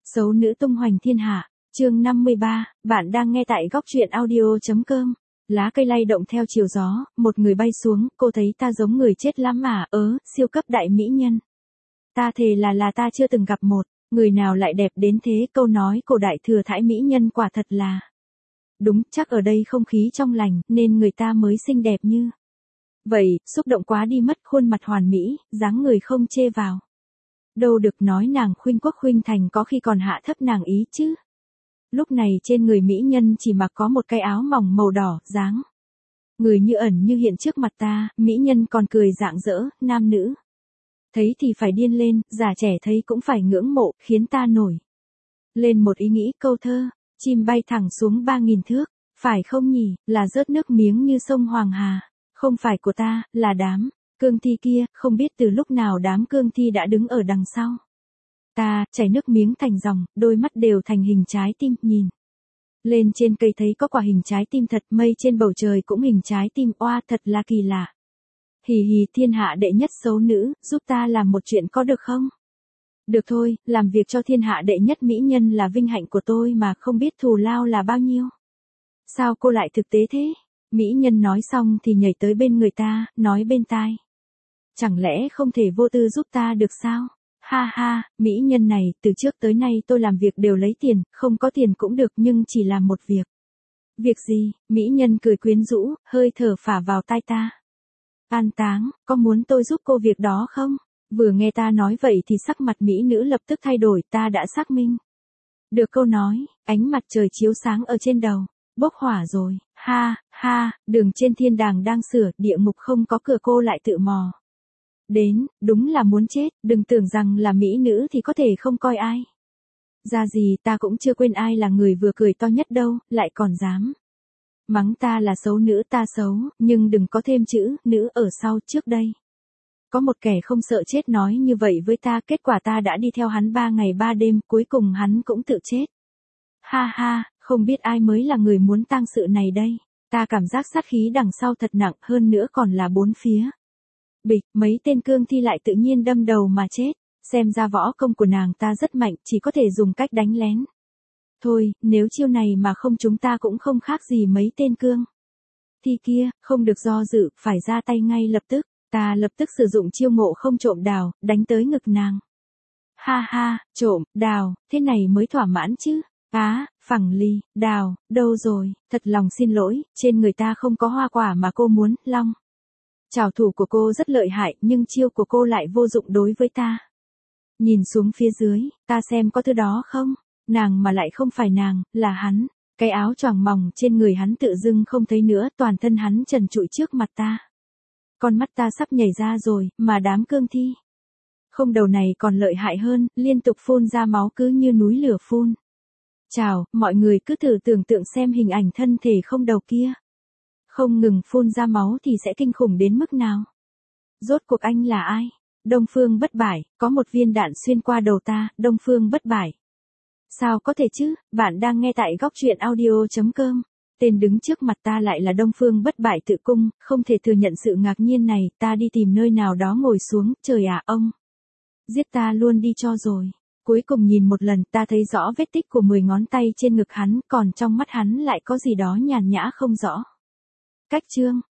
Xấu nữ tung hoành thiên hạ, chương 53, bạn đang nghe tại góc truyện audio.com. Lá cây lay động theo chiều gió, một người bay xuống, cô thấy ta giống người chết lắm à, siêu cấp đại mỹ nhân. Ta thề là ta chưa từng gặp một, người nào lại đẹp đến thế, câu nói cổ đại thừa thãi mỹ nhân quả thật là. Đúng, chắc ở đây không khí trong lành, nên người ta mới xinh đẹp như. Vậy, xúc động quá đi mất, khuôn mặt hoàn mỹ, dáng người không chê vào. Đâu được nói nàng khuynh quốc khuynh thành, có khi còn hạ thấp nàng ý chứ. Lúc này trên người mỹ nhân chỉ mặc có một cái áo mỏng màu đỏ, dáng người như ẩn như hiện trước mặt ta, mỹ nhân còn cười rạng rỡ, nam nữ thấy thì phải điên lên, già trẻ thấy cũng phải ngưỡng mộ, khiến ta nổi lên một ý nghĩ câu thơ, chim bay thẳng xuống 3.000 thước, phải không nhỉ, là rớt nước miếng như sông Hoàng Hà, không phải của ta, là đám cương thi kia, không biết từ lúc nào đám cương thi đã đứng ở đằng sau. Ta, chảy nước miếng thành dòng, đôi mắt đều thành hình trái tim, nhìn lên trên cây thấy có quả hình trái tim thật, mây trên bầu trời cũng hình trái tim, oa thật là kỳ lạ. Hì hì, thiên hạ đệ nhất xấu nữ, giúp ta làm một chuyện có được không? Được thôi, làm việc cho thiên hạ đệ nhất mỹ nhân là vinh hạnh của tôi mà, không biết thù lao là bao nhiêu. Sao cô lại thực tế thế? Mỹ nhân nói xong thì nhảy tới bên người ta, nói bên tai. Chẳng lẽ không thể vô tư giúp ta được sao? Ha ha, mỹ nhân này, từ trước tới nay tôi làm việc đều lấy tiền, không có tiền cũng được nhưng chỉ làm một việc. Việc gì? Mỹ nhân cười quyến rũ, hơi thở phả vào tai ta. An táng, có muốn tôi giúp cô việc đó không? Vừa nghe ta nói vậy thì sắc mặt mỹ nữ lập tức thay đổi, ta đã xác minh được câu nói, ánh mặt trời chiếu sáng ở trên đầu, bốc hỏa rồi, ha, ha, đường trên thiên đàng đang sửa, địa ngục không có cửa cô lại tự mò đến, đúng là muốn chết, đừng tưởng rằng là mỹ nữ thì có thể không coi ai ra gì, ta cũng chưa quên ai là người vừa cười to nhất đâu, lại còn dám mắng ta là xấu nữ, ta xấu, nhưng đừng có thêm chữ nữ ở sau. Trước đây có một kẻ không sợ chết nói như vậy với ta, kết quả ta đã đi theo hắn 3 ngày 3 đêm, cuối cùng hắn cũng tự chết. Ha ha, không biết ai mới là người muốn tang sự này đây. Ta cảm giác sát khí đằng sau thật nặng, hơn nữa còn là bốn phía. Bịch, mấy tên cương thi lại tự nhiên đâm đầu mà chết. Xem ra võ công của nàng ta rất mạnh, chỉ có thể dùng cách đánh lén. Thôi, nếu chiêu này mà không chúng ta cũng không khác gì mấy tên cương thi kia, không được do dự, phải ra tay ngay lập tức. Ta lập tức sử dụng chiêu ngộ không trộm đào, đánh tới ngực nàng. Ha ha, trộm, đào, thế này mới thỏa mãn chứ. Phẳng ly, đào, đâu rồi, thật lòng xin lỗi, trên người ta không có hoa quả mà cô muốn, long. Trảo thủ của cô rất lợi hại, nhưng chiêu của cô lại vô dụng đối với ta. Nhìn xuống phía dưới, ta xem có thứ đó không, nàng mà lại không phải nàng, là hắn. Cái áo choàng mỏng trên người hắn tự dưng không thấy nữa, toàn thân hắn trần trụi trước mặt ta. Con mắt ta sắp nhảy ra rồi, mà đám cương thi không đầu này còn lợi hại hơn, liên tục phun ra máu cứ như núi lửa phun. Chào, mọi người cứ thử tưởng tượng xem hình ảnh thân thể không đầu kia. Không ngừng phun ra máu thì sẽ kinh khủng đến mức nào. Rốt cuộc anh là ai? Đông Phương Bất Bại, có một viên đạn xuyên qua đầu ta, Đông Phương Bất Bại. Sao có thể chứ, bạn đang nghe tại góc truyện audio.com. Tên đứng trước mặt ta lại là Đông Phương Bất Bại tự cung, không thể thừa nhận sự ngạc nhiên này, ta đi tìm nơi nào đó ngồi xuống, trời ạ ông. Giết ta luôn đi cho rồi. Cuối cùng nhìn một lần ta thấy rõ vết tích của 10 ngón tay trên ngực hắn, còn trong mắt hắn lại có gì đó nhàn nhã không rõ. Cách chương,